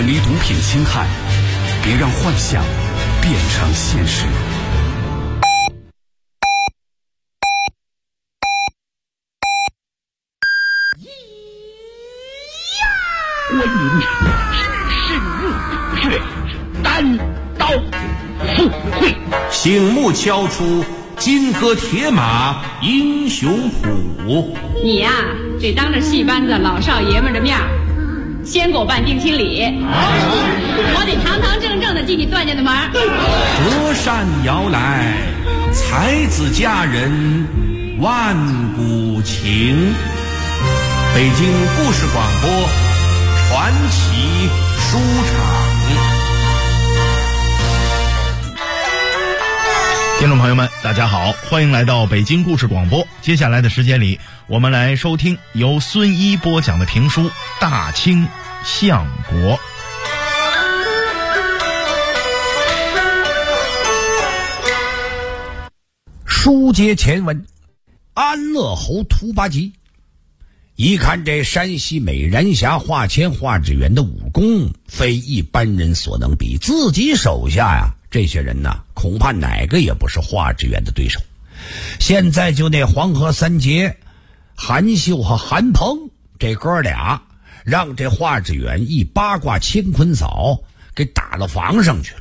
离毒品侵害，别让幻想变成现实。 观音只是热血，单刀赴会， 醒目敲出金戈铁马英雄谱。 你呀，得当着戏班子老少爷们的面先给我办定亲礼，我得堂堂正正的进你段家的门。 折扇摇来，才子佳人万古情。北京故事广播传奇书场。 听众朋友们大家好，欢迎来到北京故事广播。接下来的时间里，我们来收听由孙一播讲的评书《大清相国》。 书接前文，安乐侯屠八吉一看这山西美人侠华谦华志远的武功非一般人所能比，自己手下呀这些人呢恐怕哪个也不是华志远的对手。现在就那黄河三杰韩秀和韩鹏这哥俩让这华志远一八卦乾坤嫂给打到房上去了。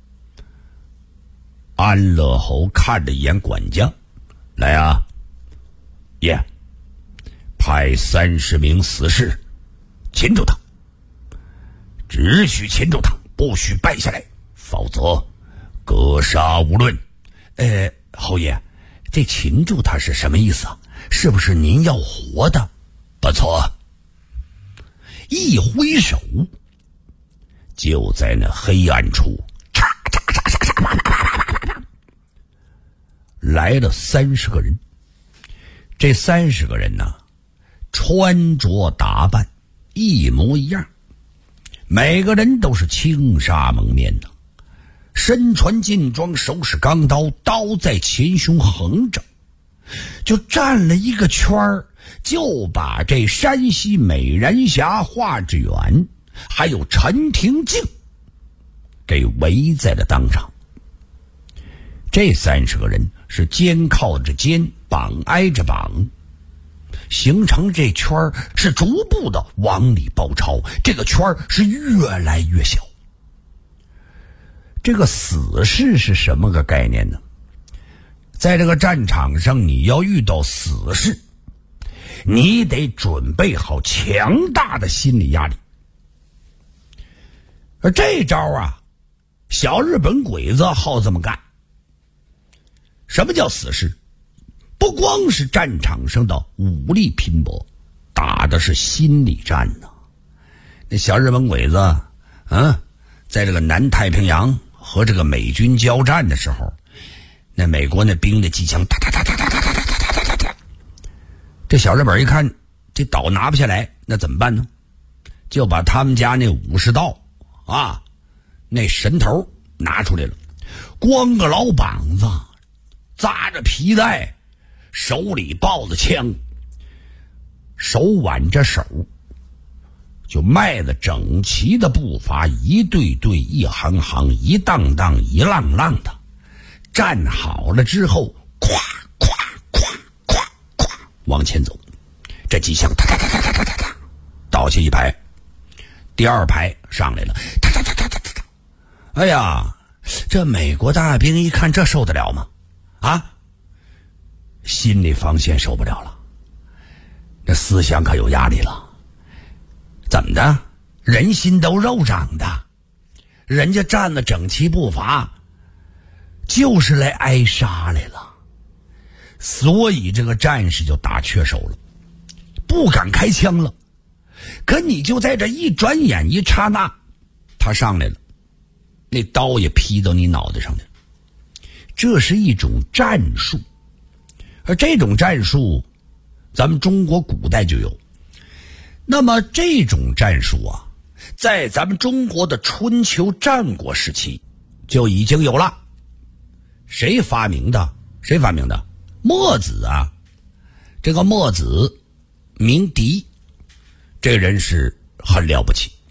安乐侯看了一眼管家，来啊，爷，派30名死士擒住他，只许擒住他，不许败下来，否则格杀无论。侯爷，这擒住他是什么意思啊？是不是您要活的？不错。一挥手，就在那黑暗处来了30个人。这30个人呢，穿着打扮一模一样，每个人都是青纱蒙面的，身穿劲装，手使钢刀，刀在前胸横着，就站了一个圈儿，就把这山西美人侠华志远还有陈廷敬给围在了当场。这30个人是肩靠着肩，膀挨着膀，形成这圈儿是逐步的往里包抄，这个圈儿是越来越小。这个死士是什么个概念呢？在这个战场上，你要遇到死士，你得准备好强大的心理压力。而这招啊，小日本鬼子好这么干。什么叫死士？不光是战场上的武力拼搏，打的是心理战呢。那小日本鬼子在这个南太平洋和这个美军交战的时候，那美国那兵的机枪哒哒哒哒哒哒哒哒哒哒哒，这小日本一看这岛拿不下来，那怎么办呢？就把他们家那武士道啊，那神头拿出来了，光个老膀子，扎着皮带，手里抱着枪，手挽着手，就迈着整齐的步伐，一对对，一行行，一荡荡，一浪浪的站好了之后，咵咵咵咵咵往前走。这机枪哒哒哒哒哒哒哒倒下一排，第二排上来了，哒哒哒哒哒哒。哎呀，这美国大兵一看这受得了吗？啊，心理防线受不了了，这思想可有压力了。怎么的？人心都肉长的，人家站了整齐步伐，就是来挨杀来了。所以这个战士就打缺手了，不敢开枪了。可你就在这一转眼一刹那，他上来了，那刀也劈到你脑袋上来了。这是一种战术，而这种战术咱们中国古代就有。那么这种战术啊，在咱们中国的春秋战国时期就已经有了。谁发明的？墨子啊。这个墨子名狄，这人是很了不起，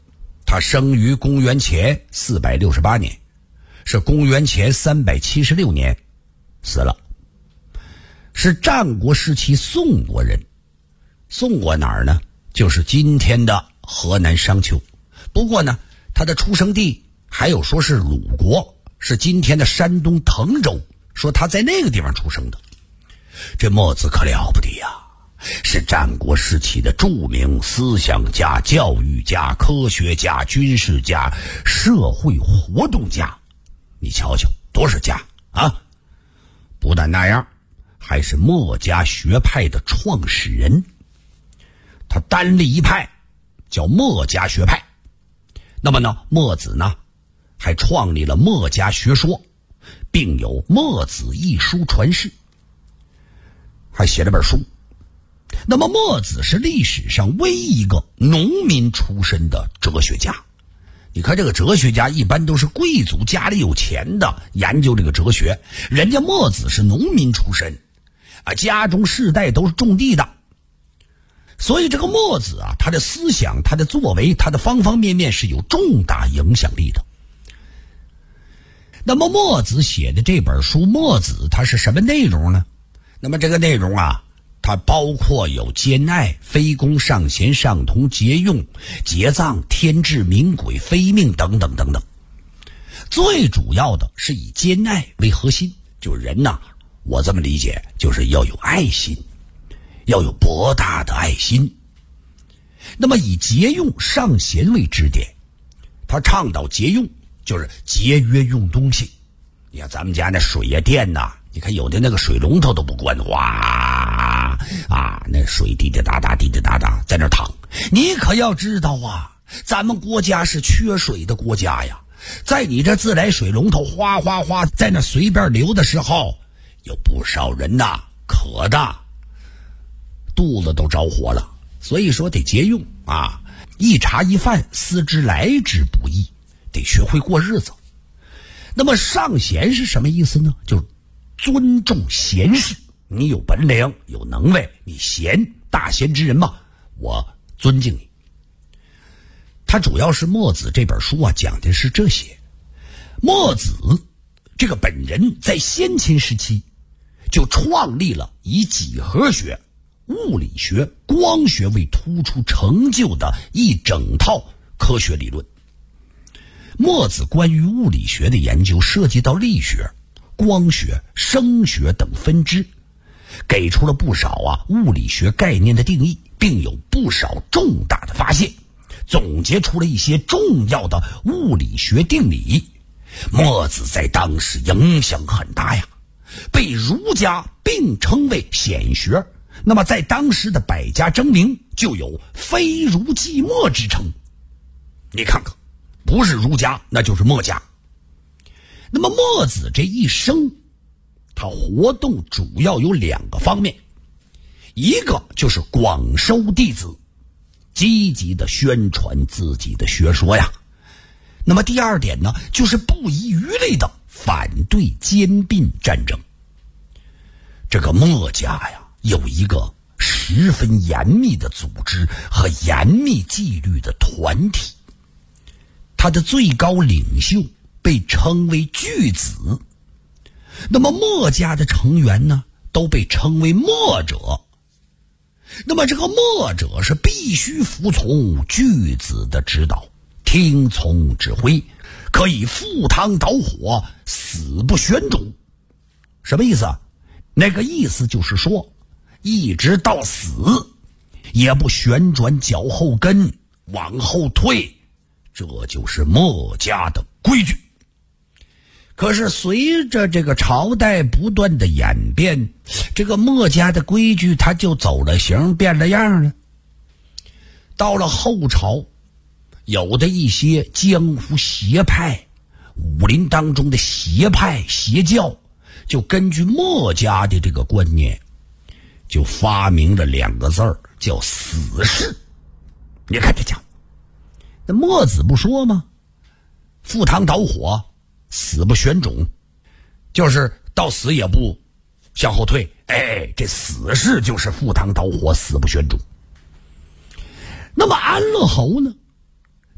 他生于公元前468年，是公元前376年死了，是战国时期宋国人。宋国哪儿呢？就是今天的河南商丘。不过呢，他的出生地还有说是鲁国，是今天的山东滕州，说他在那个地方出生的。这墨子可了不得呀，是战国时期的著名思想家、教育家、科学家、军事家、社会活动家。你瞧瞧，多少家啊！不但那样，还是墨家学派的创始人。他单立一派叫墨家学派。那么呢，墨子呢还创立了墨家学说，并有墨子一书传世，还写了本书。那么墨子是历史上唯一一个农民出身的哲学家。你看这个哲学家一般都是贵族家里有钱的研究这个哲学，人家墨子是农民出身啊，家中世代都是种地的。所以这个墨子啊，他的思想、他的作为、他的方方面面是有重大影响力的。那么墨子写的这本书，墨子它是什么内容呢？那么这个内容啊，它包括有兼爱、非攻、上贤、上同、节用、节葬、天志、明鬼、非命等等等等。最主要的是以兼爱为核心，就是人呐，我这么理解，就是要有爱心，要有博大的爱心。那么以节用、上贤为支点，他倡导节用，就是节约用东西。你看咱们家那水呀、电呐，你看有的那个水龙头都不关，哇啊，那水滴滴答答滴滴答答在那淌。你可要知道啊，咱们国家是缺水的国家呀，在你这自来水龙头哗哗哗在那随便流的时候，有不少人呐渴的肚子都着火了。所以说得节用啊，一茶一饭思之来之不易，得学会过日子。那么上贤是什么意思呢？就是尊重贤士，你有本领有能耐，你贤，大贤之人嘛，我尊敬你。他主要是墨子这本书啊讲的是这些。墨子这个本人在先秦时期就创立了以几何学、物理学、光学为突出成就的一整套科学理论。墨子关于物理学的研究涉及到力学、光学、声学等分支，给出了不少物理学概念的定义，并有不少重大的发现，总结出了一些重要的物理学定理。墨子在当时影响很大呀，被儒家并称为显学。那么在当时的百家争鸣就有非儒即墨之称。你看看，不是儒家那就是墨家。那么墨子这一生，他活动主要有两个方面，一个就是广收弟子，积极的宣传自己的学说呀。那么第二点呢，就是不遗余力的反对兼并战争。这个墨家呀，有一个十分严密的组织和严密纪律的团体，他的最高领袖被称为巨子。那么墨家的成员呢，都被称为墨者。那么这个墨者是必须服从巨子的指导，听从指挥，可以赴汤蹈火，死不旋踵。什么意思啊？那个意思就是说，一直到死也不旋转脚后跟往后退，这就是墨家的规矩。可是随着这个朝代不断的演变，这个墨家的规矩它就走了形变了样了。到了后朝，有的一些江湖邪派、武林当中的邪派邪教，就根据墨家的这个观念，就发明了两个字儿，叫死士。你看这讲，那墨子不说吗？赴汤蹈火，死不旋踵，就是到死也不向后退。哎，这死士就是赴汤蹈火，死不旋踵。那么安乐侯呢，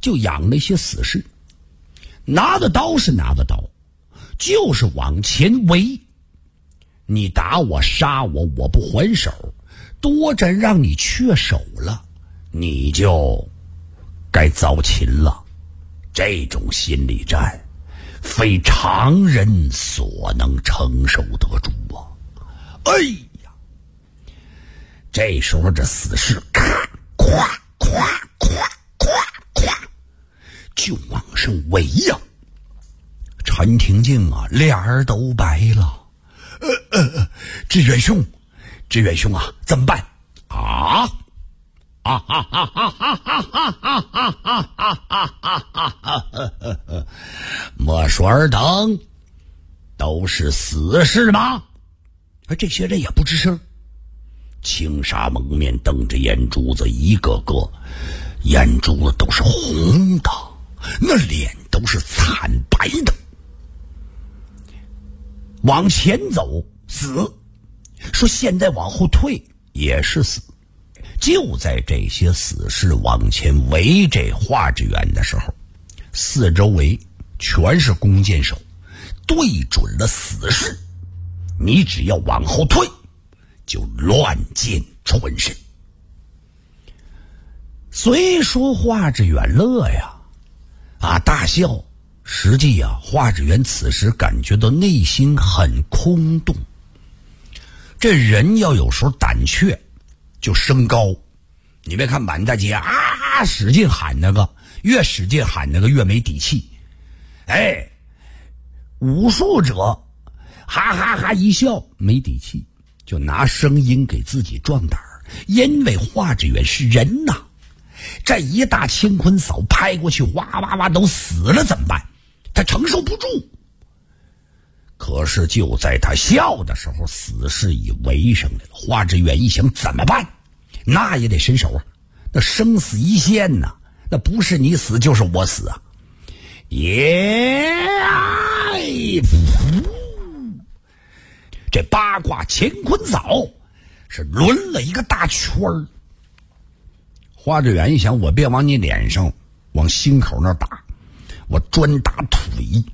就养了一些死士，拿的刀是拿的刀，就是往前围。你打我杀我，我不还手，多着让你缺手了，你就该遭擒了。这种心理战非常人所能承受得住啊！哎呀，这时候这死士咔咵咵咵咵咵就往上围呀。陈廷敬啊，脸儿都白了。志远兄啊，怎么办啊？莫说尔等都是死士吗？这些人也不吱声，青纱蒙面，瞪着眼珠子，一个个眼珠子都是红的，那脸都是惨白的。往前走死，说现在往后退也是死。就在这些死士往前围这华志远的时候，四周围全是弓箭手，对准了死士，你只要往后退就乱箭穿身。虽说华志远乐呀，大笑，实际华志远此时感觉到内心很空洞。这人要有时候胆怯就升高，你别看满大街使劲喊那个，越使劲喊那个越没底气。武术者哈哈哈一笑没底气，就拿声音给自己壮胆儿。因为华志远是人呐，这一大乾坤嫂拍过去，哇哇哇都死了怎么办？他承受不住。可是就在他笑的时候，死士已围上来了。华志远一想怎么办？那也得伸手啊，那生死一线呐，那不是你死就是我死啊！这八卦乾坤嫂是抡了一个大圈儿。华志远一想，我别往你脸上，往心口那打，我专打腿。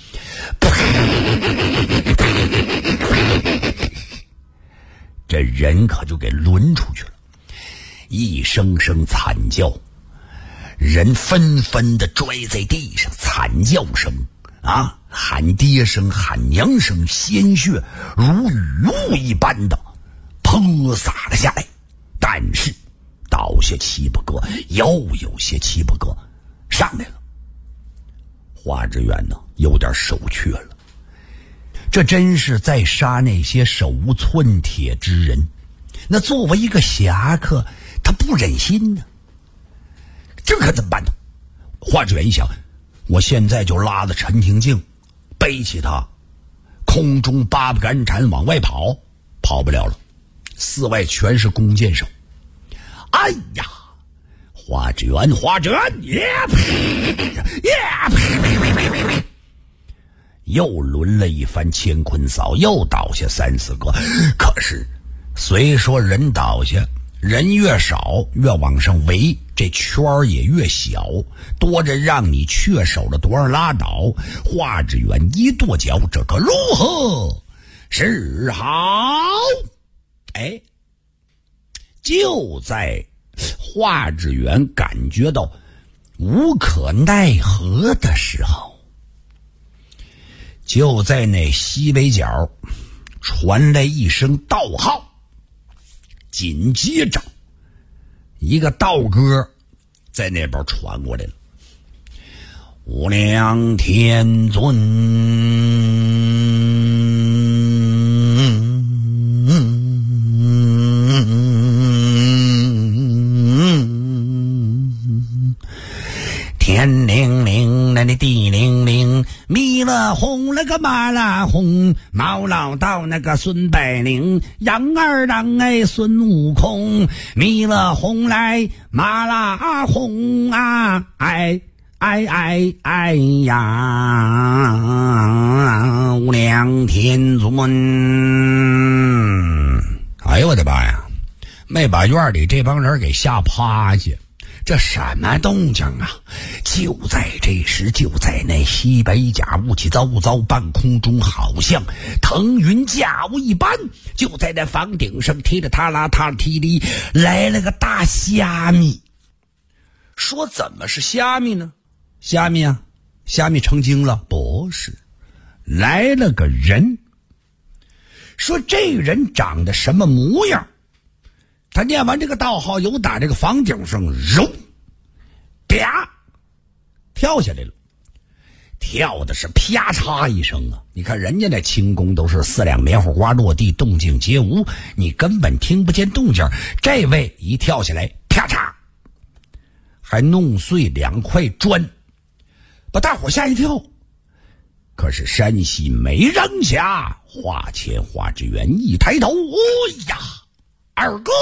这人可就给抡出去了，一声声惨叫，人纷纷的摔在地上，惨叫声喊爹声喊娘声，鲜血如雨雾一般的泼洒了下来。但是倒下七八个，又有些七八个上来了。华志远呢有点手怯了，这真是在杀那些手无寸铁之人。那作为一个侠客，他不忍心呢，这可怎么办呢？华志远一想，我现在就拉着陈廷敬，背起他，空中八步赶铲往外跑，跑不了了，四外全是弓箭手。哎呀，华志远又抡了一番乾坤扫，又倒下三四个。可是虽说人倒下，人越少越往上围，这圈儿也越小，多着让你缺手的多少拉倒。华志远一跺脚，这可如何是好？就在华志远感觉到无可奈何的时候，就在那西北角传来一声道号，紧接着一个道歌在那边传过来了：无量天尊天灵灵那地灵灵，弥勒红了个马拉红，毛老道那个孙百灵，杨二郎孙悟空，弥勒红来马拉红呀，无量天尊。哎呦我的妈呀，没把院里这帮人给吓趴下， 这什么动静啊？就在这时，就在那西北角雾气糟糟，半空中好像腾云驾雾一般，就在那房顶上踢着塔拉塔踢里来了个大虾米。说怎么是虾米呢？虾米啊，虾米成精了？不是，来了个人。说这人长得什么模样？他念完这个道号，由打这个房顶上揉啪跳下来了，跳的是啪嚓一声啊！你看人家那轻功都是4两棉花瓜落地，动静皆无，你根本听不见动静。这位一跳下来，啪嚓，还弄碎2块砖，把大伙吓一跳。可是山西没扔下，花前花之园一抬头，哦呀，二哥，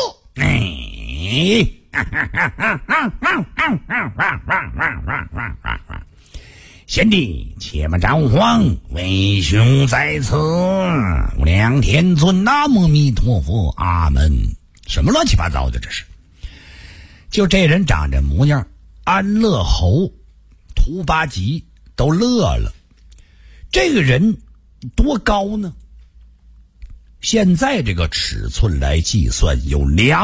贤弟，且不着慌，为兄在此，无量天尊，南无弥陀佛，阿门。什么乱七八糟的这是？就这人长这模样，安乐侯、屠八吉都乐了。这个人多高呢？现在这个尺寸来计算有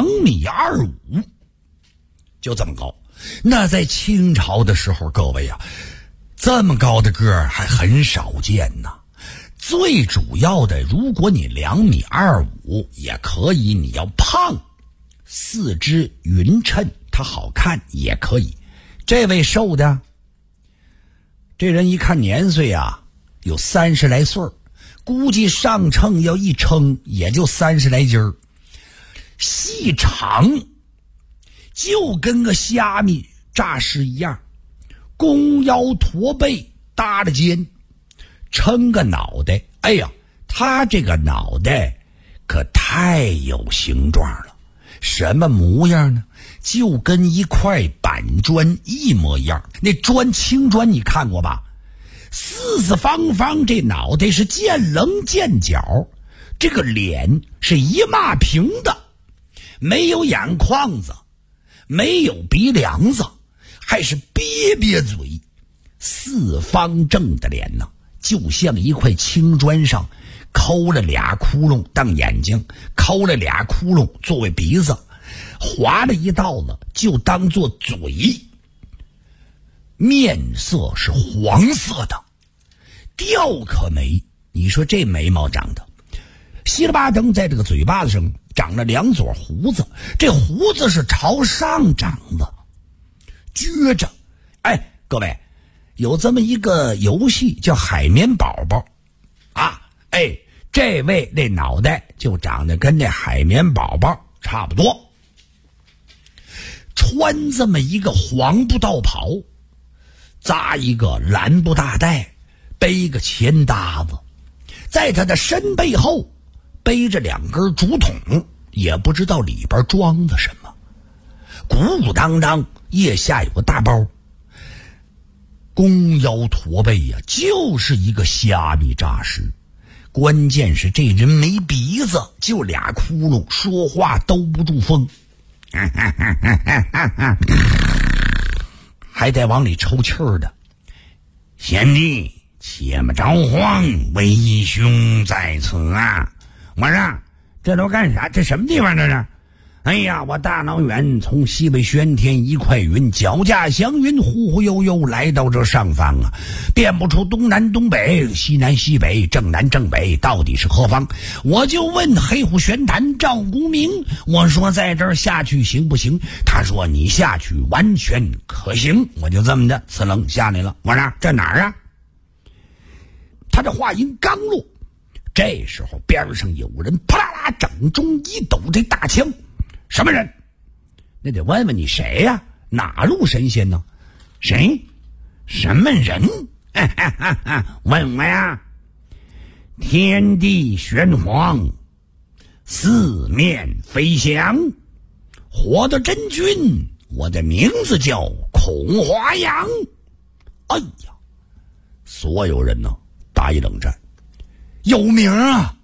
2.25米，就这么高。那在清朝的时候，各位啊，这么高的个儿还很少见呢。最主要的，如果你2.25米也可以，你要胖，四肢匀称，它好看也可以。这位瘦的，这人一看年岁啊，有30来岁，估计上秤要一称也就30来斤儿，细长，就跟个虾米诈尸一样，弓腰驼背，搭着肩，撑个脑袋。哎呀，他这个脑袋可太有形状了。什么模样呢？就跟一块板砖一模一样。那砖青砖你看过吧？四四方方，这脑袋是见棱见角，这个脸是一马平的，没有眼眶子，没有鼻梁子，还是瘪瘪嘴，四方正的脸呢，就像一块青砖上抠了2窟窿当眼睛，抠了2窟窿作为鼻子，划了一道子就当做嘴，面色是黄色的，吊可眉。你说这眉毛长的稀里巴登，在这个嘴巴子上长了2撮胡子，这胡子是朝上长的，撅着。哎，各位，有这么一个游戏叫海绵宝宝啊，哎，这位那脑袋就长得跟那海绵宝宝差不多，穿这么一个黄布道袍，扎一个蓝布大带，背一个钱搭子，在他的身背后背着2根竹筒，也不知道里边装的什么，鼓鼓当当，腋下有个大包，弓腰驼背呀，就是一个虾米诈尸。关键是这人没鼻子，就2窟窿，说话兜不住风，还得往里抽气儿的。贤弟，且不着慌，为兄在此啊！我说这都干啥？这什么地方这是？哎呀，我大老远从西北宣天一块云，脚驾祥云，忽忽悠悠来到这上方啊，辨不出东南东北，西南西北，正南正北，到底是何方？我就问黑虎玄坛赵公明，我说在这儿下去行不行？他说你下去完全可行。我就这么的呲楞下来了。我说这哪儿啊？他这话音刚落，这时候边上有人啪啦啦掌中一抖这大枪。什么人？那得问问你谁呀？哪路神仙呢？谁？什么人？问我呀！天地玄黄，四面飞翔，活的真君，我的名字叫孔华阳。哎呀，所有人呢打一冷战。有名啊，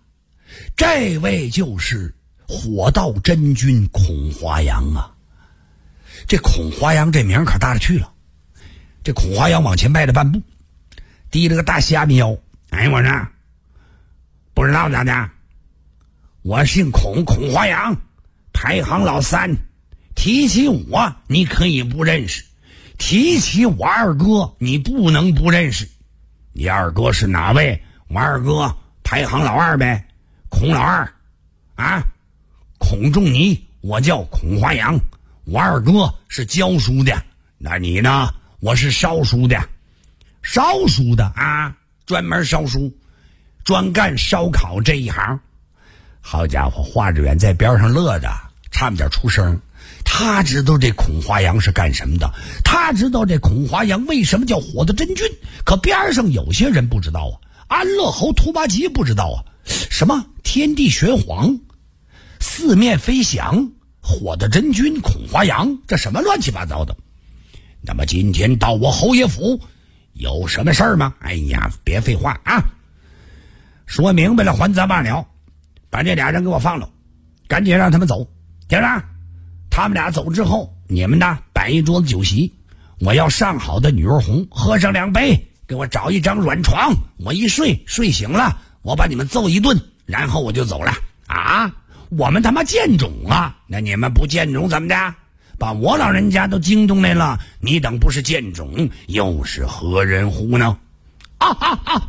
这位就是火道真君孔华阳啊。 这孔华阳这名可大了去了。这孔华阳往前迈了半步，提了个大虾米腰。哎，我说不知道咋的，我姓孔，孔华阳，排行老3。提起我你可以不认识，提起我二哥你不能不认识。你二哥是哪位？我二哥排行老2呗，孔老2啊，孔仲尼，我叫孔华阳，我二哥是教书的。那你呢？我是烧书的。烧书的啊，专门烧书，专干烧烤这一行。好家伙，华志远在边上乐着，差点出声。他知道这孔华阳是干什么的，他知道这孔华阳为什么叫火的真君，可边上有些人不知道啊。安乐侯兔八吉不知道啊，什么天地玄黄，四面飞翔，火的真君孔华阳，这什么乱七八糟的。那么今天到我侯爷府有什么事儿吗？哎呀，别废话啊，说明白了还则罢了，把这俩人给我放了，赶紧让他们走，听着。他们俩走之后，你们呢摆一桌子酒席，我要上好的女儿红，喝上2杯，给我找一张软床，我一睡醒了，我把你们揍一顿，然后我就走了啊！我们他妈见种啊！那你们不见种怎么的？把我老人家都惊动来了，你等不是见种，又是何人乎呢？啊哈哈！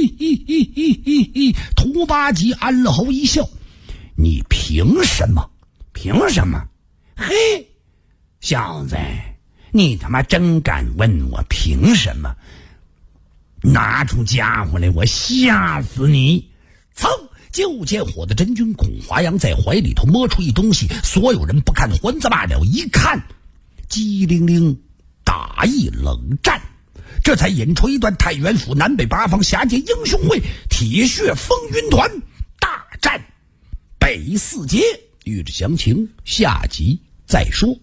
兔八吉安乐侯一笑，你凭什么？凭什么？嘿，小子，你他妈真敢问我凭什么？拿出家伙来，我吓死你！噌，就见火的真君孔华阳在怀里头摸出一东西，所有人不看还则罢了，一看，机灵灵打一冷战，这才引出一段太原府南北8方侠界英雄会铁血风云团大战北4节。欲知详情，下集再说。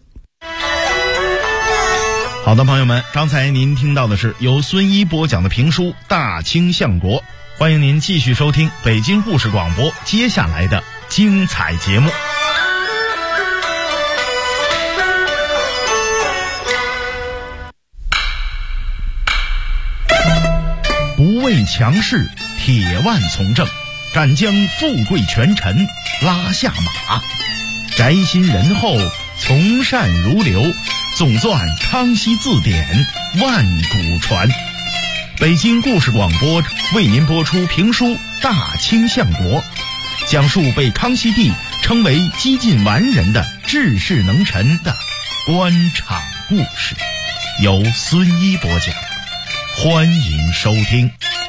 好的，朋友们，刚才您听到的是由孙一播讲的评书《大清相国》，欢迎您继续收听北京故事广播接下来的精彩节目。不畏强势，铁腕从政，敢将富贵权臣拉下马，宅心仁厚，从善如流，总纂康熙字典，万古传。北京故事广播为您播出评书《大清相国》，讲述被康熙帝称为几近完人的治世能臣的官场故事，由孙一播讲，欢迎收听。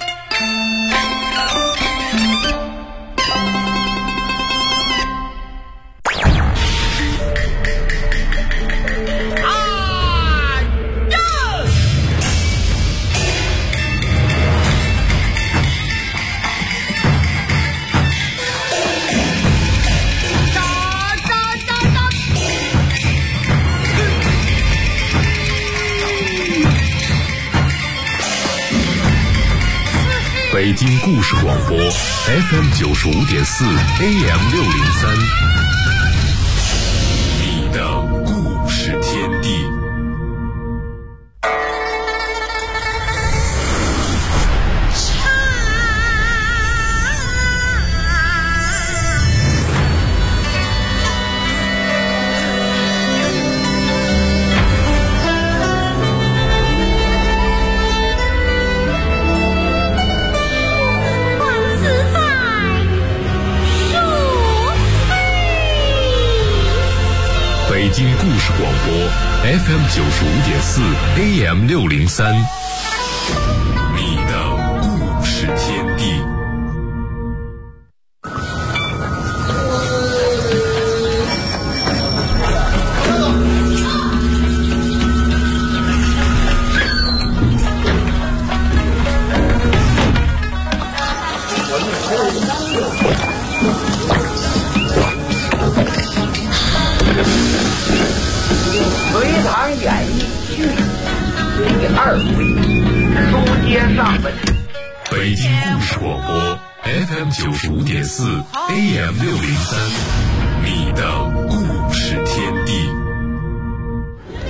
北京故事广播 FM 95.4 AM 603，你的故事天地。北京故事广播 FM 95.4 AM 603，你的故事天地。北京故事广播 FM 95.4 AM 603，你的故事天地。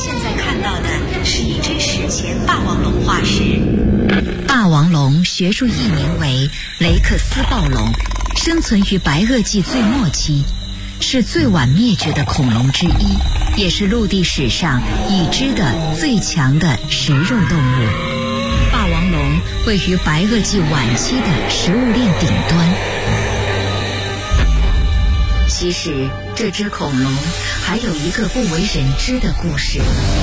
现在看到的是一只史前霸王龙化石。霸王龙学术译名为雷克斯暴龙，生存于白垩纪最末期，是最晚灭绝的恐龙之一，也是陆地史上已知的最强的食肉动物。霸王龙位于白垩纪晚期的食物链顶端。其实这只恐龙还有一个不为人知的故事。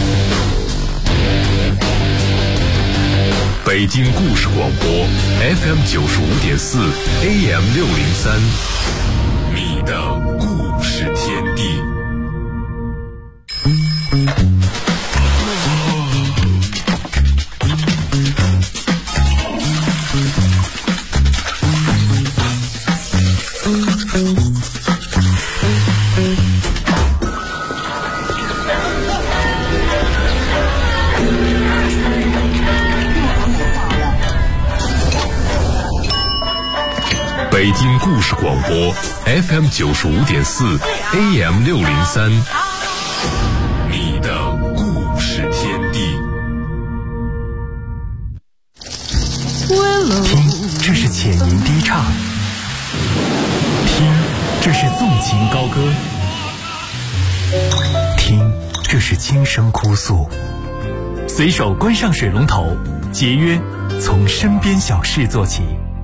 北京故事广播 FM 95.4 AM 603，你的故事天地。北京故事广播 FM 95.4 AM 603，你的故事天地。 听，这是浅吟低唱；听，这是纵情高歌；听，这是轻声哭诉。随手关上水龙头，节约从身边小事做起。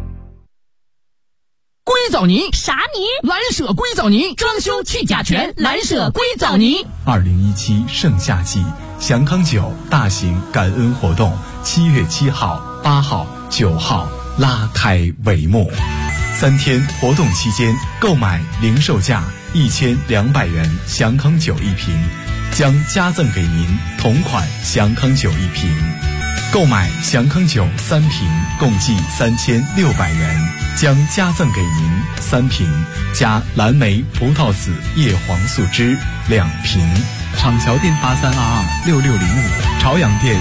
硅藻泥啥泥？ 蓝舍硅藻泥，装修去甲醛，蓝舍硅藻泥。 2017盛夏季祥康酒大型感恩活动7月7号、8号、9号拉开帷幕。3天活动期间，购买零售价1200元祥康酒1瓶，将加赠给您同款祥康酒1瓶。购买祥康酒3瓶，共计3600元，将加赠给您3瓶加蓝莓葡萄籽叶黄素汁2瓶。厂桥店83226605，朝阳店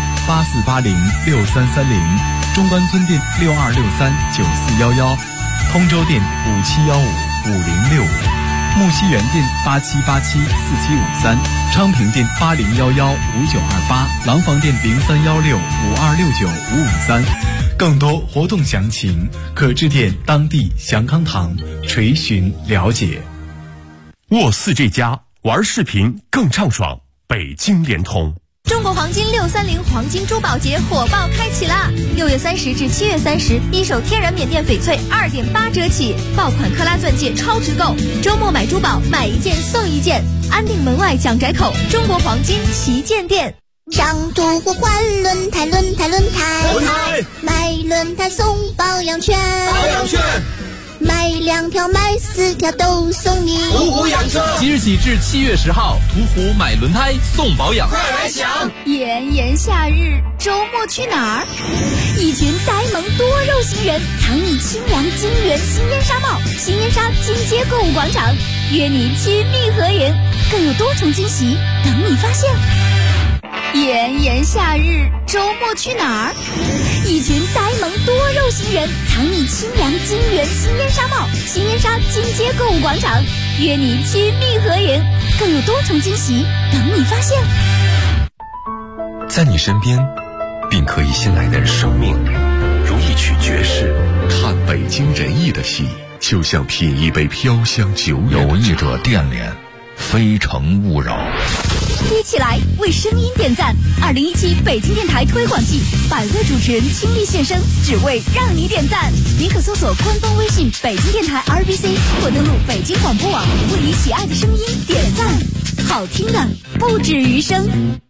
84806330，中关村店62639411，通州店57155065，木樨园店87874753，昌平店80115928，廊坊店031652695553。更多活动详情可致电当地祥康堂垂询了解。 沃4这家玩视频更畅爽，北京联通。 中国黄金630黄金珠宝节火爆开启啦！6月30至7月30，一手天然缅甸翡翠2.8折起，爆款克拉钻戒超值购，周末买珠宝买1件送1件，安定门外蒋宅口中国黄金旗舰店。 上图互换轮胎，买轮胎送保养券，买2条买4条都送你。 途虎养车，即日起至7月10号，途虎买轮胎送保养，快来抢！ 炎炎夏日，周末去哪儿？一群呆萌多肉型人藏你清凉金源新烟纱帽，新烟纱金街购物广场，约你亲密合影，更有多重惊喜等你发现。炎炎夏日，周末去哪儿？一群呆萌多肉型人藏你清凉金源新烟纱帽，新烟纱金街购物广场，约你亲密合影，更有多重惊喜等你发现。 在你身边，并可以信赖的人生命，如一曲爵士。 看北京人艺的戏，就像品一杯飘香久远。 有意者电联，非诚勿扰。 一起来为声音点赞！2017北京电台推广季，100位主持人倾力现身，只为让你点赞。您可搜索官方微信北京电台 RBC， 或登录北京广播网，为你喜爱的声音点赞。好听的不止于声。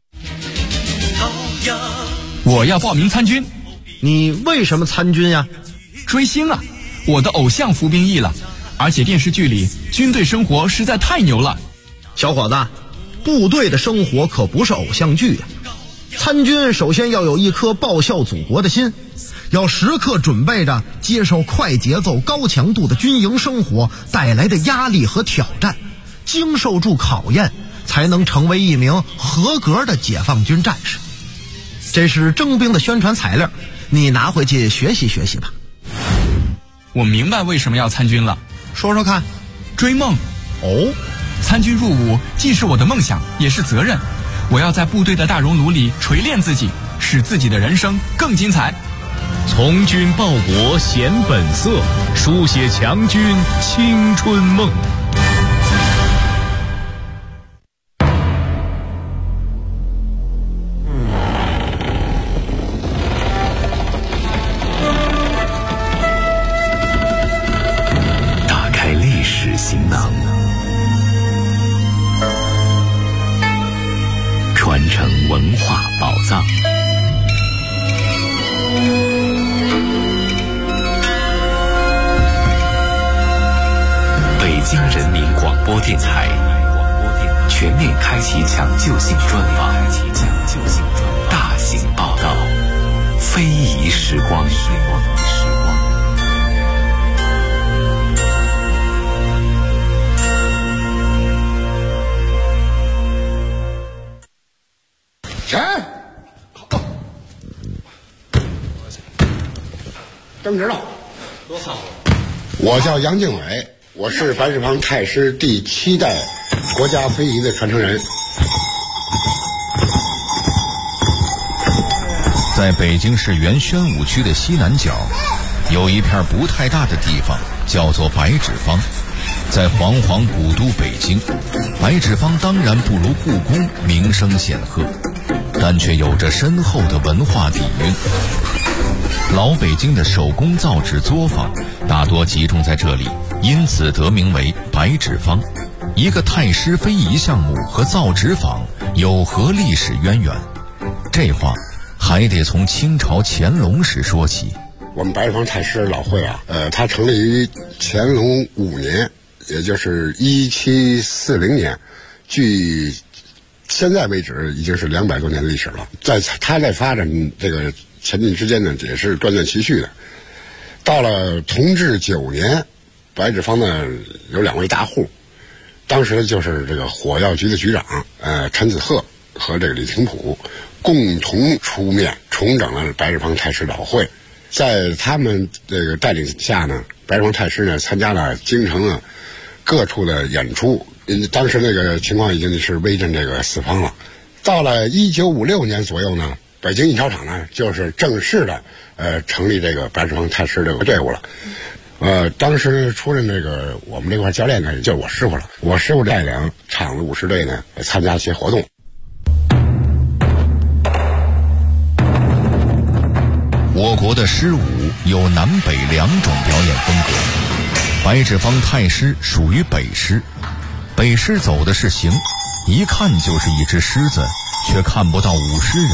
我要报名参军。 你为什么参军呀？ 追星啊！我的偶像服兵役了，而且电视剧里军队生活实在太牛了。 小伙子，部队的生活可不是偶像剧啊！参军首先要有一颗报效祖国的心，要时刻准备着接受快节奏高强度的军营生活带来的压力和挑战，经受住考验，才能成为一名合格的解放军战士。这是征兵的宣传材料，你拿回去学习学习吧。 我明白为什么要参军了， 说说看。 追梦。 哦， 参军入伍既是我的梦想，也是责任。 我要在部队的大熔炉里锤炼自己，使自己的人生更精彩。 从军报国显本色，书写强军青春梦。 打开历史行囊，传承文化宝藏。北京人民广播电台全面开启抢救性专访，大型报道，非遗时光。 正直了，我叫杨敬伟，我是白纸坊太师第7代国家非遗的传承人。 在北京市原宣武区的西南角，有一片不太大的地方，叫做白纸坊。在煌煌古都北京，白纸坊当然不如故宫名声显赫，但却有着深厚的文化底蕴。老北京的手工造纸作坊大多集中在这里，因此得名为白纸坊。一个太师非遗项目和造纸坊有何历史渊源？这话还得从清朝乾隆时说起。 我们白纸坊太师老会啊，它成立于乾隆5年，也就是1740年，距现在为止已经是200多年的历史了。它在发展这个前进之间呢，也是断断续续的。到了同治9年，白纸坊呢有2位大户，当时就是这个火药局的局长陈子鹤和这个李廷甫共同出面重整了白纸坊太师老会。在他们这个带领下呢，白纸坊太师呢参加了京城啊各处的演出。当时那个情况已经是威震这个四方了。到了1956年左右呢，北京印钞厂呢就是正式的成立这个白纸坊太师这个队伍了。当时出任这个我们这块教练呢就是我师傅了，我师傅带领厂子武士队呢参加一些活动。 我国的狮舞有南北2种表演风格，白纸坊太师属于北狮。北狮走的是形，一看就是一只狮子，却看不到舞狮人。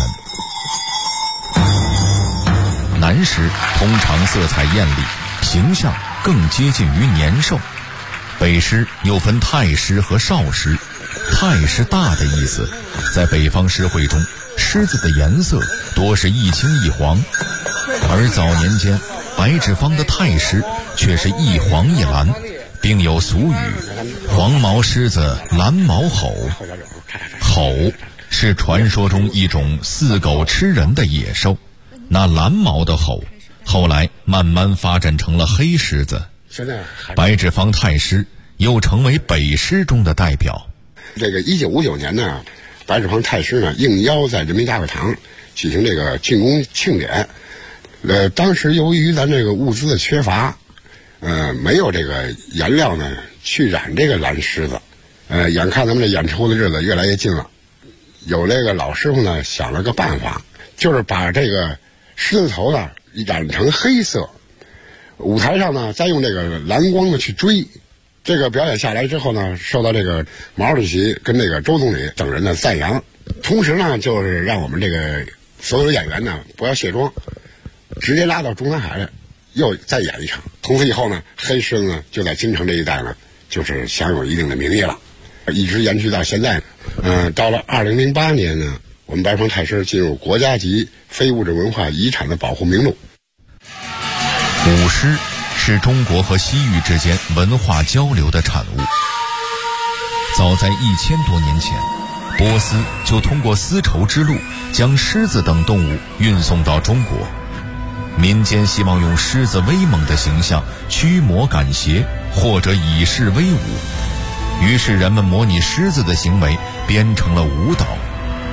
南狮通常色彩艳丽，形象更接近于年兽。北狮又分太狮和少狮，太是大的意思，在北方狮会中，狮子的颜色多是一青一黄，而早年间白纸坊的太狮却是一黄一蓝，并有俗语：黄毛狮子，蓝毛吼。吼是传说中一种饲狗吃人的野兽，那蓝毛的吼后来慢慢发展成了黑狮子。白纸坊太师又成为北狮中的代表。 这个1959年呢，白纸坊太师呢应邀在人民大会堂举行这个竣工庆典。当时由于咱这个物资的缺乏，没有这个颜料呢去染这个蓝狮子。眼看咱们这演出的日子越来越近了，有这个老师傅呢想了个办法，就是把这个狮子头呢染成黑色，舞台上呢再用这个蓝光呢去追。这个表演下来之后呢，受到这个毛主席跟这个周总理等人的赞扬，同时呢就是让我们这个所有演员呢不要卸妆，直接拉到中南海来又再演一场。从此以后呢，黑狮子呢就在京城这一带呢就是享有一定的名义了，一直延续到现在。到了2008年呢，我们白纸坊太师进入国家级非物质文化遗产的保护名录。 舞狮是中国和西域之间文化交流的产物。早在1000多年前，波斯就通过丝绸之路将狮子等动物运送到中国。民间希望用狮子威猛的形象驱魔赶邪，或者以示威武，于是人们模拟狮子的行为编成了舞蹈。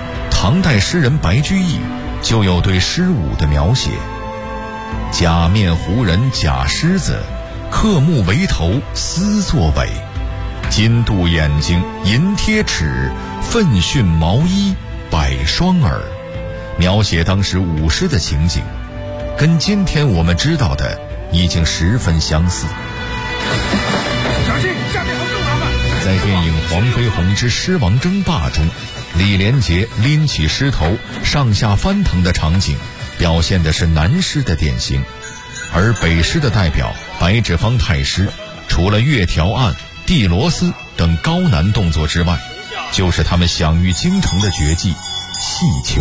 唐代诗人白居易就有对诗舞的描写：假面胡人假狮子，刻木为头丝作尾，金镀眼睛银贴齿，奋迅毛衣百双耳。描写当时舞狮的情景，跟今天我们知道的已经十分相似。 小心，下面好更麻烦。 在电影《黄飞鸿之狮王争霸》中，李连杰拎起狮头上下翻腾的场景，表现的是南狮的典型。而北狮的代表白纸坊太师，除了月条案、递螺丝等高难动作之外，就是他们享誉京城的绝技戏球。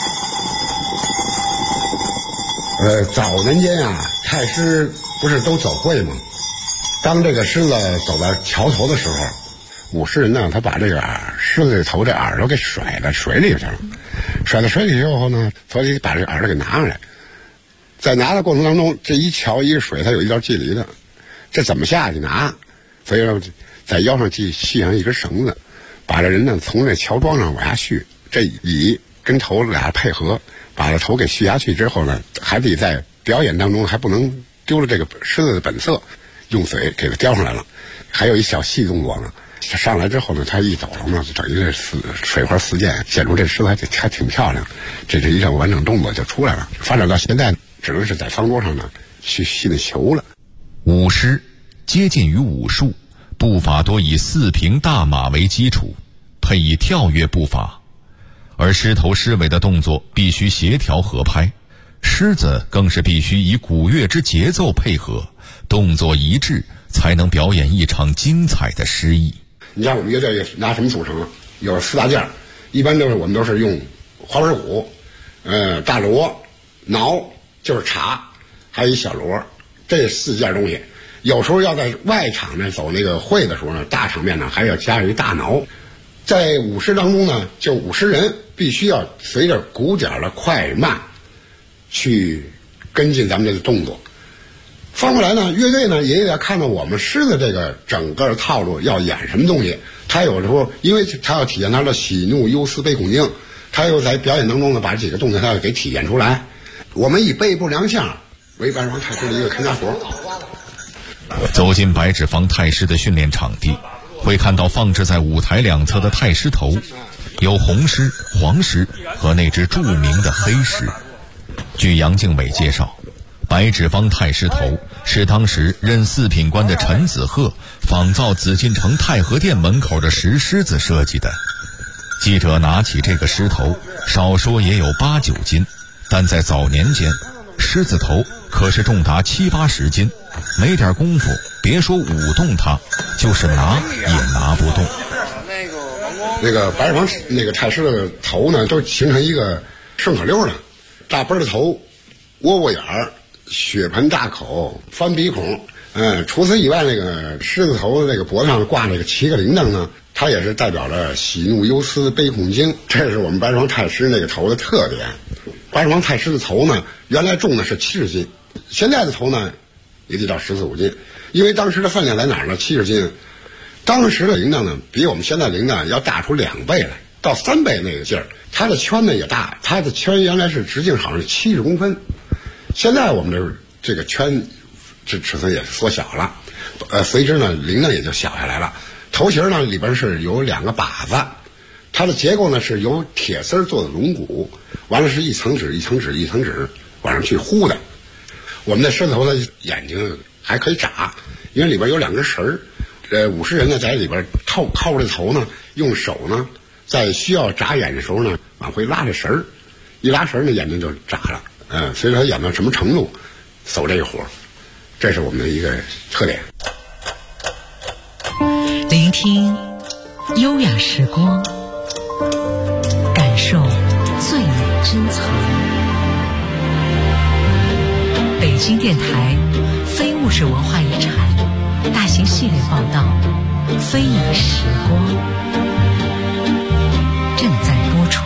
早年间啊，太师不是都走会吗？当这个狮子走到桥头的时候，舞狮人呢，他把这个狮子头这耳朵给甩到水里去了，甩到水里之后呢，所以把这个耳朵给拿上来。在拿的过程当中，这一桥一个水，它有一段距离的，这怎么下去拿？所以说，在腰上系上一根绳子，把这人呢从这桥桩上往下续，这尾跟头俩配合，把这头给续下去之后呢，还得在表演当中还不能丢了这个狮子的本色，用嘴给它叼上来了。还有一小细动作呢，上来之后呢，它一走了呢，就等于这水花四溅，显出这狮子还挺漂亮。这是一项完整动作就出来了。发展到现在，只能是在方桌上呢去戏那球了。 舞狮接近于武术，步法多以四平大马为基础，配以跳跃步法，而狮头狮尾的动作必须协调合拍，狮子更是必须以鼓乐之节奏配合，动作一致，才能表演一场精彩的诗意。 你像我们乐队拿什么组成？有4大件，一般我们都是用花纹鼓、大锣、挠就是镲，还有一小锣，这4件东西。有时候要在外场呢走那个会的时候呢，大场面呢还要加一大挠。在舞狮当中呢，就舞狮人必须要随着鼓点的快慢去跟进咱们这个动作。反过来呢，乐队呢也要看到我们狮子这个整个套路要演什么东西。他有时候因为他要体现他的喜怒忧思悲恐惊，他又在表演当中呢把几个动作他要给体现出来。我们以背部亮相为白王太师的一个看家活。 走进白纸坊太师的训练场地，会看到放置在舞台两侧的太师头，有红狮、黄狮和那只著名的黑狮。据杨敬伟介绍，白纸坊太师头是当时任4品官的陈子鹤仿造紫禁城太和殿门口的石狮子设计的。记者拿起这个狮头，少说也有8、9斤，但在早年间，狮子头可是重达7、80斤，没点功夫，别说舞动它，就是拿也拿不动。 那个白纸坊那个太师的头呢，都形成一个顺口溜了，大奔的头，窝窝眼儿，血盆大口，翻鼻孔。除此以外，那个狮子头那个脖子上挂那个7个铃铛呢，它也是代表着喜怒忧思悲恐惊，这是我们白纸坊太师那个头的特点。白纸坊太师的头呢，原来重的是70斤，现在的头呢也得到14、15斤，因为当时的分量在哪儿呢？70斤。当时的铃铛呢，比我们现在铃铛要大出2倍来，到3倍那个劲儿。它的圈呢也大，它的圈原来是直径好像是70公分，现在我们这个圈尺寸也缩小了，随之呢铃铛也就小下来了。头型呢里边是有2个把子，它的结构呢是由铁丝做的龙骨，完了是一层纸一层纸一层纸往上去糊的。我们的狮子头的眼睛还可以眨，因为里边有2根绳儿。舞狮人呢在里边靠着这头呢，用手呢在需要眨眼的时候呢往回拉这绳儿，一拉绳儿呢眼睛就眨了。所以说演到什么程度，走这个活，这是我们的一个特点。 聆听优雅时光，感受最美珍藏。北京电台非物质文化遗产大型系列报道《非遗时光》正在播出。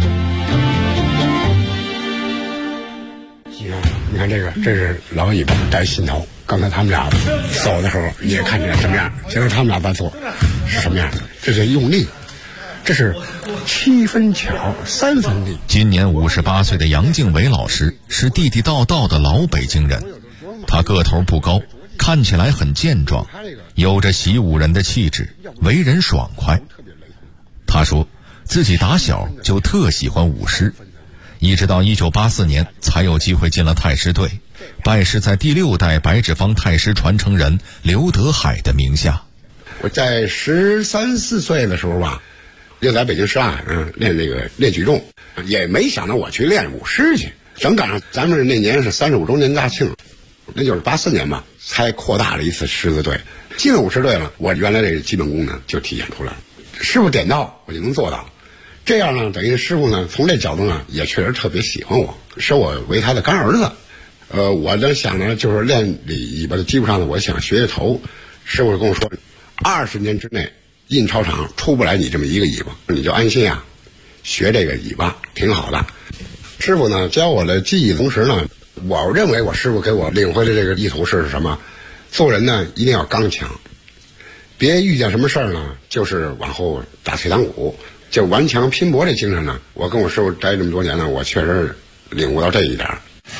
你看这个，这是老尾巴带心头。刚才他们俩走的时候，你也看见什么样？现在他们俩在做是什么样？这是用力，这是 7分巧，3分力。 今年58岁的杨敬伟老师是地地道道的老北京人，他个头不高，看起来很健壮，有着习武人的气质，为人爽快。他说自己打小就特喜欢舞狮，一直到1984年才有机会进了太师队，拜师在第6代白纸坊太师传承人刘德海的名下。 我在13、14岁的时候吧，就在北京师大练举重，也没想到我去练舞狮去。正赶上咱们那年是35周年大庆，那就是84年吧，才扩大了一次狮子队。进了舞狮队了，我原来这个基本功呢就体现出来了。师傅点到我就能做到，这样呢等于师傅呢从这角度呢也确实特别喜欢我，收我为他的干儿子。我呢想呢就是练尾巴的基础上呢，我想学头。师傅跟我说，20年之内印钞厂出不来你这么一个尾巴，你就安心啊，学这个尾巴挺好的。师傅呢教我的技艺同时呢，我认为我师傅给我领会的这个意图是什么？做人呢一定要刚强，别遇见什么事儿呢就是往后打退堂鼓，就顽强拼搏这精神呢，我跟我师傅待这么多年呢，我确实领悟到这一点。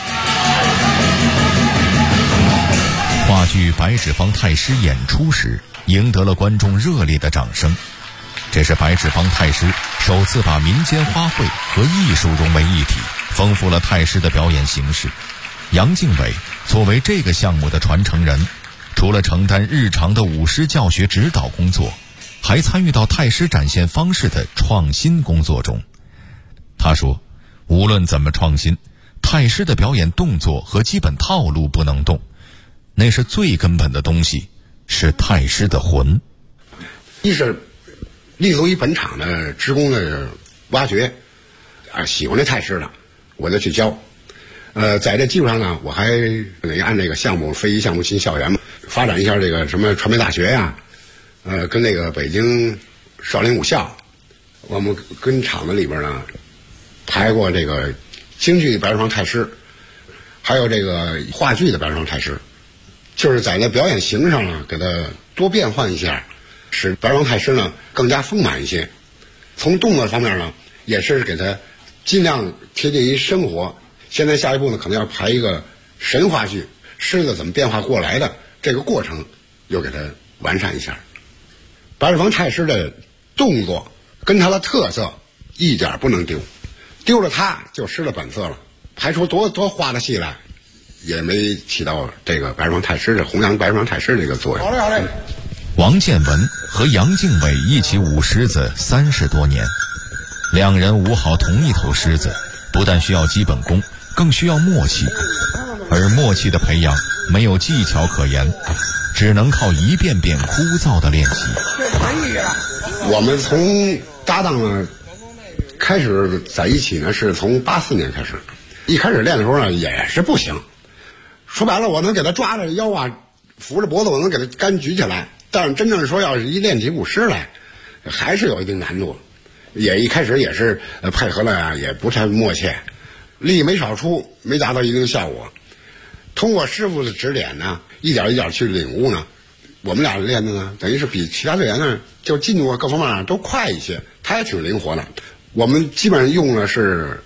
话剧《白纸坊太师》演出时赢得了观众热烈的掌声，这是白纸坊太师首次把民间花卉和艺术融为一体，丰富了太师的表演形式。杨敬伟作为这个项目的传承人，除了承担日常的舞狮教学指导工作，还参与到太师展现方式的创新工作中。他说，无论怎么创新，太师的表演动作和基本套路不能动，那是最根本的东西，是太师的魂。 一是立足于本场的职工的挖掘，喜欢这太师的我就去教。在这基础上呢，我还按这个项目非遗项目进校园嘛，发展一下这个什么传媒大学呀，跟那个北京少林武校，我们跟厂子里边呢排过这个京剧的白纸坊太师，还有这个话剧的白纸坊太师，就是在那表演形上呢给它多变换一下，使白纸坊太师呢更加丰满一些。从动作方面呢也是给它尽量贴近于生活。现在下一步呢可能要排一个神话剧，狮子怎么变化过来的这个过程又给它完善一下。白纸坊太师的动作跟他的特色一点不能丢，丢了它就失了本色了，排出多花的戏来也没起到这个白纸坊太师的弘扬白纸坊太师这个作用。好嘞好嘞。 王建文和杨敬伟一起舞狮子30多年，两人舞好同一头狮子，不但需要基本功，更需要默契，而默契的培养没有技巧可言，只能靠一遍遍枯燥的练习。 我们从搭档呢开始在一起呢，是从84年开始。一开始练的时候呢也是不行，说白了我能给他抓着腰啊，扶着脖子，我能给他杆举起来，但是真正说要是一练起舞狮来，还是有一定难度。也一开始也是配合了也不太默契，力没少出，没达到一定效果。通过师傅的指点呢，一点一点去领悟呢，我们俩练的呢等于是比其他队员呢就进度各方面都快一些，他也挺灵活的。我们基本上用了是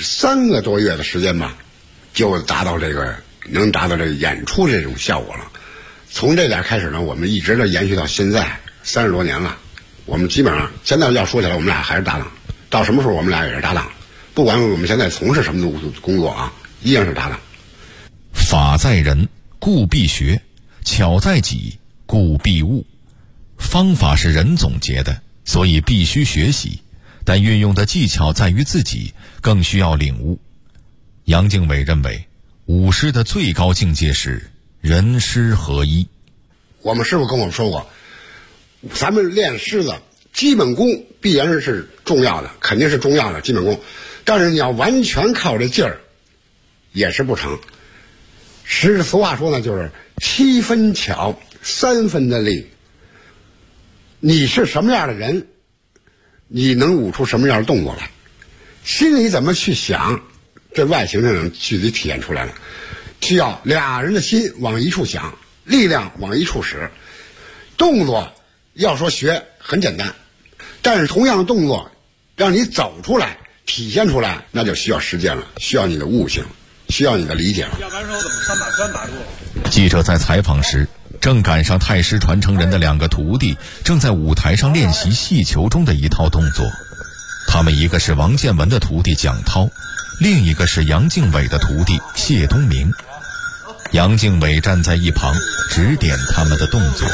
3个多月的时间吧，就达到这个能达到这个演出这种效果了。从这点开始呢，我们一直的延续到现在30多年了。我们基本上现在要说起来，我们俩还是搭档，到什么时候我们俩也是搭档，不管我们现在从事什么工作啊，一样是搭档。 法在人，故必学；巧在己，故必悟。方法是人总结的，所以必须学习，但运用的技巧在于自己，更需要领悟。杨敬伟认为，舞狮的最高境界是人狮合一。 我们师傅跟我们说过，咱们练狮子基本功必然是重要的，肯定是重要的基本功，但是你要完全靠这劲儿也是不成。俗话说呢，就是7分巧3分的力。你是什么样的人，你能舞出什么样的动作来，心里怎么去想，这外形上能具体体现出来了。需要俩人的心往一处想，力量往一处使。动作要说学很简单，但是同样的动作让你走出来、体现出来，那就需要实践了，需要你的悟性，需要你的理解了。 要不然说怎么3把酸打住？ 记者在采访时，正赶上太师传承人的2个徒弟正在舞台上练习戏球中的一套动作。他们一个是王建文的徒弟蒋涛，另一个是杨敬伟的徒弟谢东明。杨敬伟站在一旁指点他们的动作。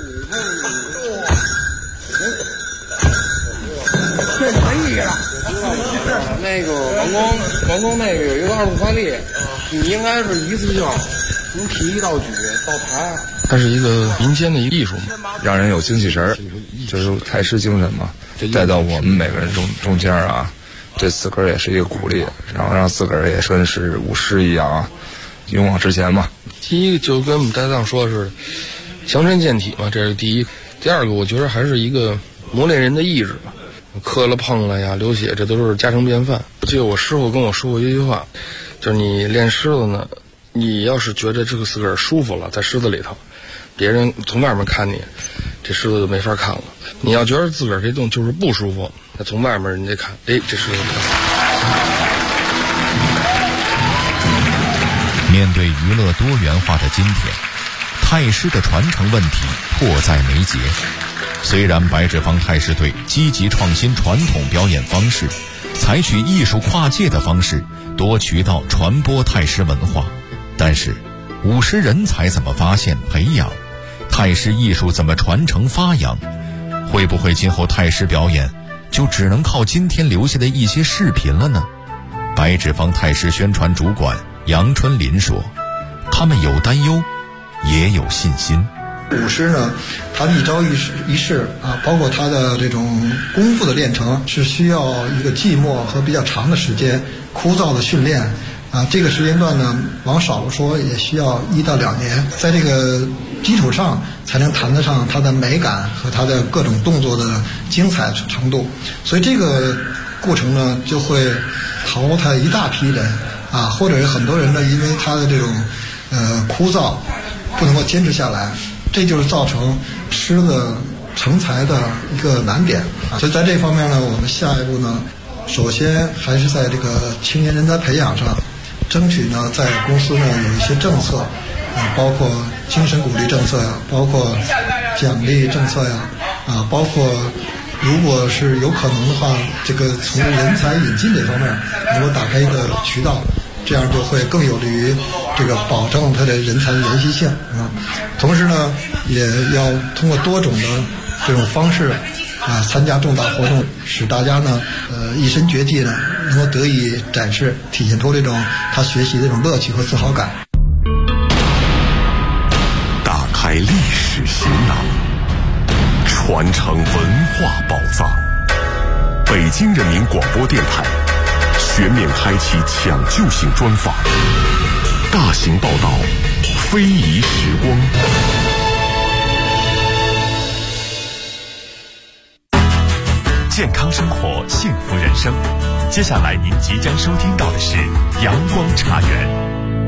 这可以了。 那个王工那个有一个2步发力，你应该是一次性从提到举到抬。 它是一个民间的一个艺术嘛，让人有精气神儿，就是太师精神嘛，带到我们每个人中间啊，对自个儿也是一个鼓励，然后让自个儿也跟是舞狮一样啊，勇往直前嘛。第一个就跟我们搭档说的是强身健体嘛，这是第一。第二个我觉得还是一个磨练人的意志吧，磕了碰了呀流血这都是家常便饭。记得我师傅跟我说过一句话，就是你练狮子呢，你要是觉得这个自个儿舒服了，在狮子里头，别人从外面看你，这狮子就没法看了。你要觉得自个儿这动就是不舒服，那从外面人家看，哎，这狮子不好。 面对娱乐多元化的今天，太师的传承问题迫在眉睫。虽然白纸坊太师队积极创新传统表演方式，采取艺术跨界的方式，多渠道传播太师文化，但是舞狮人才怎么发现培养？太师艺术怎么传承发扬？会不会今后太师表演就只能靠今天留下的一些视频了呢？白纸坊太师宣传主管杨春林说，他们有担忧，也有信心。 舞狮呢，它一朝一夕啊，包括它的这种功夫的练成，是需要一个寂寞和比较长的时间，枯燥的训练啊。这个时间段呢，往少了说也需要1到2年，在这个基础上才能谈得上它的美感和它的各种动作的精彩程度。所以这个过程呢，就会淘汰一大批人啊，或者是很多人呢，因为他的这种枯燥，不能够坚持下来。这就是造成狮子成才的一个难点啊。所以在这方面呢，我们下一步呢，首先还是在这个青年人才培养上，争取呢在公司呢有一些政策啊，包括精神鼓励政策呀，包括奖励政策呀，啊，包括如果是有可能的话，这个从人才引进这方面能够打开一个渠道。这样就会更有利于这个保证它的人才的延续性啊。同时呢，也要通过多种的这种方式啊，参加重大活动，使大家呢一身绝技呢能够得以展示，体现出这种他学习的这种乐趣和自豪感。 打开历史行囊，传承文化宝藏。北京人民广播电台全面开启抢救性专访，大型报道，非遗时光。健康生活，幸福人生。接下来您即将收听到的是阳光茶园。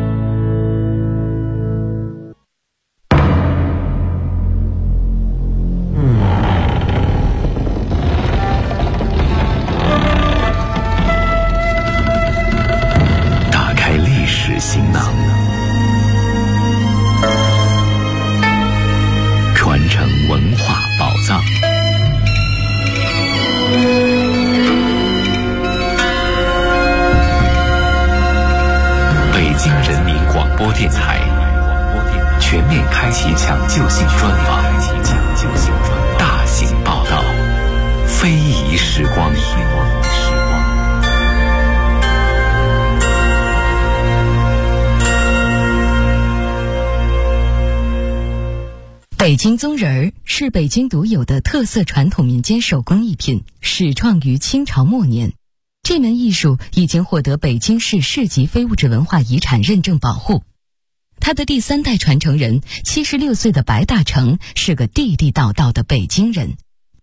行囊，传承文化宝藏。北京人民广播电台全面开启抢救性专访，大型报道，非遗时光。 北京宗人儿是北京独有的特色传统民间手工艺品，始创于清朝末年。这门艺术已经获得北京市市级非物质文化遗产认证保护。他的第3代传承人76岁的白大成是个地地道道的北京人。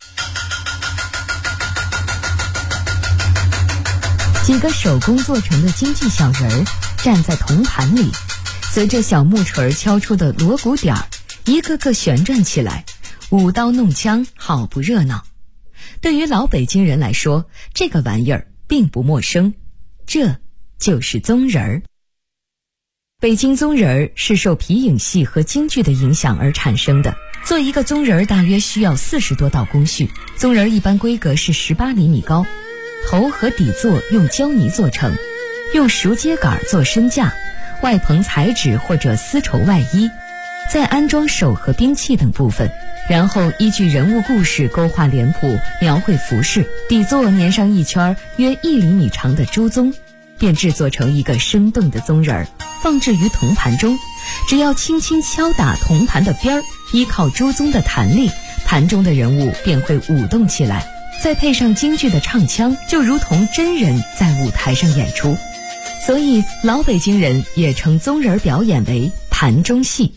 几个手工做成的京剧小人儿站在铜盘里，随着小木锤敲出的锣鼓点儿，一个个旋转起来，舞刀弄枪，好不热闹。 对于老北京人来说，这个玩意儿并不陌生，这就是宗人儿。北京宗人儿是受皮影戏和京剧的影响而产生的。做一个宗人儿大约需要40多道工序，宗人儿一般规格是18厘米高，头和底座用胶泥做成，用熟秸秆做身架，外棚彩纸或者丝绸外衣，再安装手和兵器等部分，然后依据人物故事勾画脸谱，描绘服饰，底座粘上一圈约1厘米长的朱宗，便制作成一个生动的宗人儿，放置于铜盘中。只要轻轻敲打铜盘的边儿，依靠朱宗的弹力，盘中的人物便会舞动起来，再配上京剧的唱腔，就如同真人在舞台上演出。所以老北京人也称宗人表演为盘中戏。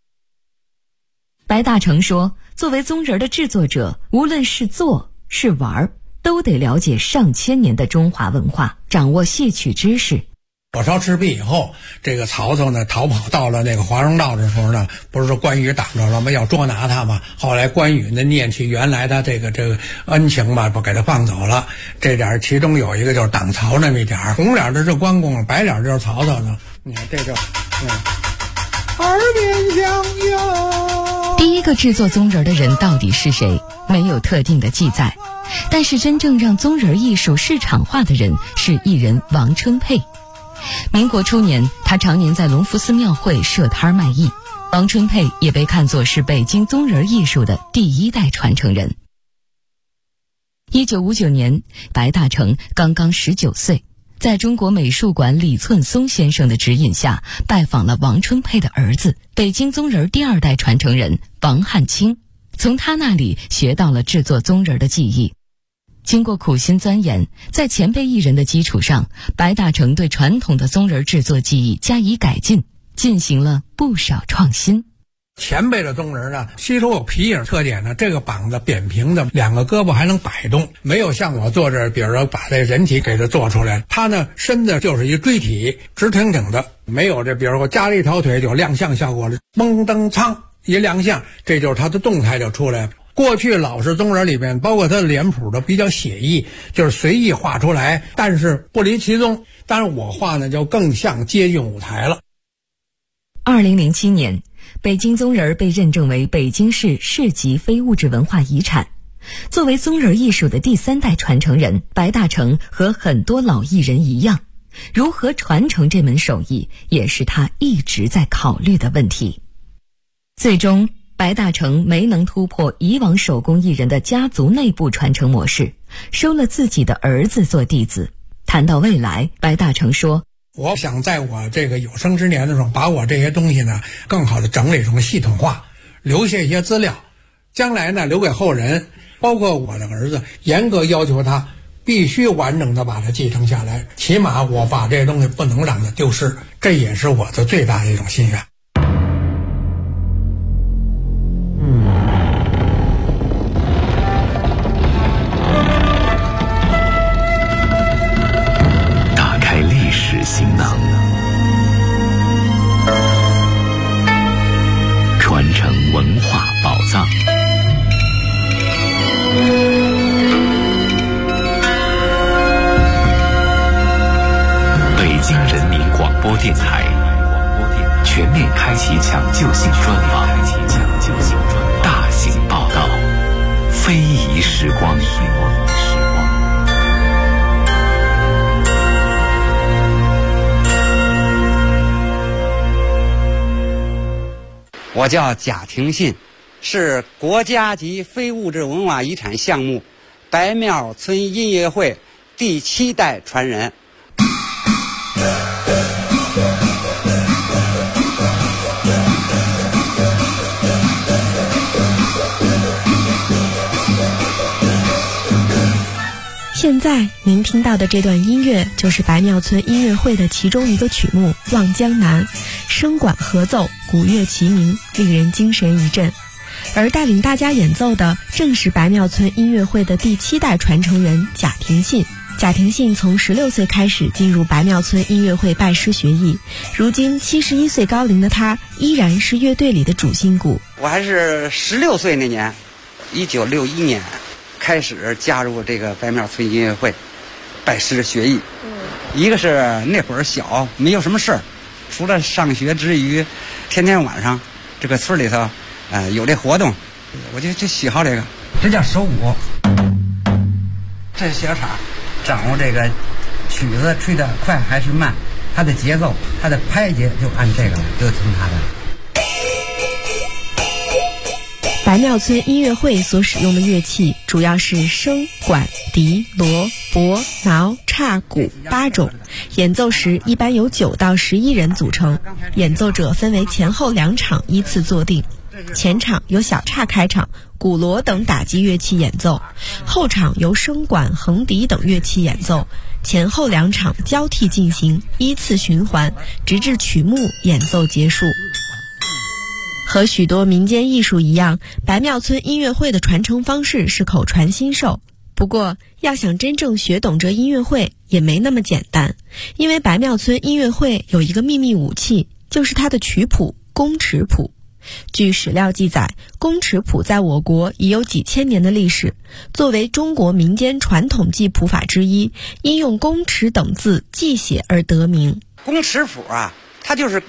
白大成说，作为宗人的制作者，无论是做是玩，都得了解上千年的中华文化，掌握戏曲知识。 火烧赤壁以后，这个曹操呢逃跑到了那个华容道的时候呢，不是说关羽挡着了吗？要捉拿他嘛。后来关羽呢念起原来的这个恩情吧，不给他放走了。这点其中有一个就是挡曹那么一点，红脸的是关公，白脸就是曹操呢。你看这就耳边相拥。 第一个制作宗人的人到底是谁？没有特定的记载。但是真正让宗人艺术市场化的人是艺人王春佩。民国初年，他常年在隆福寺庙会设摊卖艺。王春佩也被看作是北京宗人艺术的第一代传承人。1959年，白大成刚刚19岁，在中国美术馆李寸松先生的指引下，拜访了王春佩的儿子，北京宗人第2代传承人王汉卿，从他那里学到了制作宗人的技艺。经过苦心钻研，在前辈艺人的基础上，白大成对传统的宗人制作技艺加以改进，进行了不少创新。 前辈的宗人呢，吸收有皮影特点呢，这个膀子扁平的，2个胳膊还能摆动，没有像我做这，比如说把这人体给它做出来，他呢身子就是一锥体，直挺挺的，没有这，比如说加了一条腿就亮相效果了，嘣噔噌一亮相，这就是他的动态就出来了。过去老式宗人里面，包括他的脸谱都比较写意，就是随意画出来，但是不离其宗。但是我画呢，就更像接近舞台了。 2007年，北京宗人被认证为北京市市级非物质文化遗产。作为宗人艺术的第3代传承人，白大成和很多老艺人一样，如何传承这门手艺，也是他一直在考虑的问题。最终，白大成没能突破以往手工艺人的家族内部传承模式，收了自己的儿子做弟子。谈到未来，白大成说， 我想在我这个有生之年的时候，把我这些东西呢更好的整理成系统化，留下一些资料，将来呢留给后人，包括我的儿子，严格要求他必须完整的把它继承下来，起码我把这些东西不能让它丢失，这也是我的最大的一种心愿。 行囊，传承文化宝藏。北京人民广播电台全面开启抢救性专访，大型报道，非遗时光。 我叫贾廷信，是国家级非物质文化遗产项目白庙村音乐会第7代传人。 现在您听到的这段音乐就是白庙村音乐会的其中一个曲目《望江南》，声管合奏，鼓乐齐鸣，令人精神一振。而带领大家演奏的正是白庙村音乐会的第7代传承人贾廷信。贾廷信从16岁开始进入白庙村音乐会拜师学艺，如今71岁高龄的他依然是乐队里的主心骨。 我还是16岁那年，1961年， 开始加入这个白庙村音乐会，拜师学艺。一个是那会儿小，没有什么事儿，除了上学之余，天天晚上这个村里头，有这活动，我就喜好这个。这叫手鼓，这是小叉，掌握这个曲子吹得快还是慢，它的节奏，它的拍节就按这个了，就听它的。 白庙村音乐会所使用的乐器主要是笙、管、笛、锣、钹、挠、叉、鼓8种，演奏时一般由9到11人组成，演奏者分为前后2场依次坐定。前场由小叉开场，鼓锣等打击乐器演奏，后场由笙管、横笛等乐器演奏，前后2场交替进行，依次循环，直至曲目演奏结束。和许多民间艺术一样，白庙村音乐会的传承方式是口传心授。不过，要想真正学懂这音乐会也没那么简单，因为白庙村音乐会有一个秘密武器，就是它的曲谱宫尺谱。据史料记载，宫尺谱在我国已有几千年的历史，作为中国民间传统记谱法之一，因用宫尺等字记写而得名。 宫尺谱啊，它就是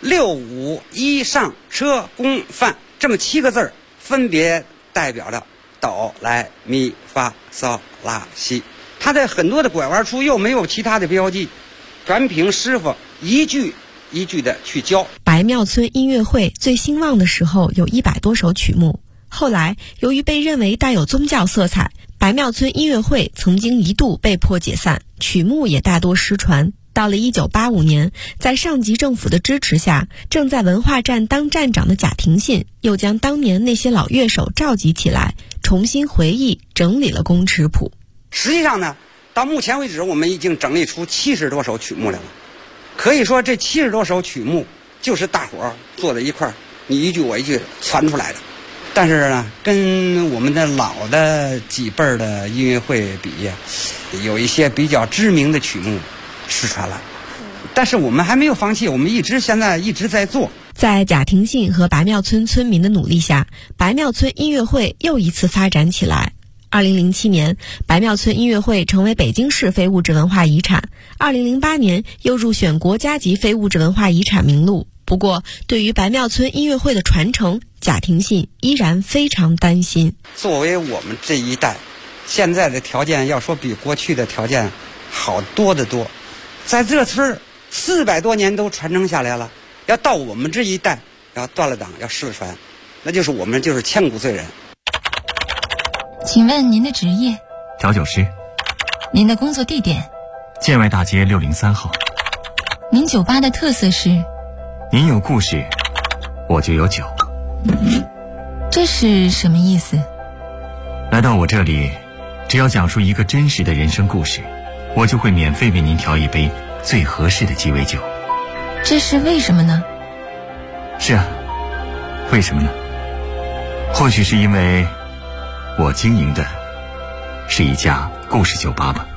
6、5、1上车宫范这么7个字儿，分别代表着哆来咪发嗦拉西。它的很多的拐弯处又没有其他的标记，全凭师傅一句一句的去教。 白庙村音乐会最兴旺的时候有100多首曲目，后来由于被认为带有宗教色彩，白庙村音乐会曾经一度被迫解散，曲目也大多失传。到了1985年，在上级政府的支持下，正在文化站当站长的贾廷信又将当年那些老乐手召集起来，重新回忆整理了宫尺谱。 实际上呢，到目前为止我们已经整理出70多首曲目来了。可以说这70多首曲目就是大伙儿坐在一块儿，你一句我一句传出来的。但是呢，跟我们的老的几辈儿的音乐会比，有一些比较知名的曲目失传了，但是我们还没有放弃，我们现在一直在做。 在贾廷信和白庙村村民的努力下，白庙村音乐会又一次发展起来。2007年，白庙村音乐会成为北京市非物质文化遗产，2008年又入选国家级非物质文化遗产名录。不过，对于白庙村音乐会的传承，贾廷信依然非常担心。 作为我们这一代，现在的条件要说比过去的条件好多得多。在这村400多年都传承下来了，要到我们这一代要断了档，要失传，那就是我们就是千古罪人。 请问您的职业？ 调酒师。 您的工作地点？ 建外大街603号。 您酒吧的特色是？ 您有故事，我就有酒。 这是什么意思？ 来到我这里，只要讲述一个真实的人生故事，我就会免费为您调一杯最合适的鸡尾酒。 这是为什么呢？ 是啊，为什么呢？或许是因为我经营的是一家故事酒吧吧。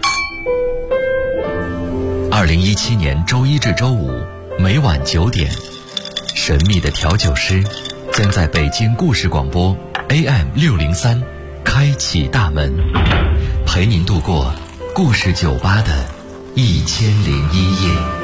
2017年周一至周五每晚9点，神秘的调酒师将在北京故事广播 AM603开启大门，陪您度过故事酒吧的1001夜。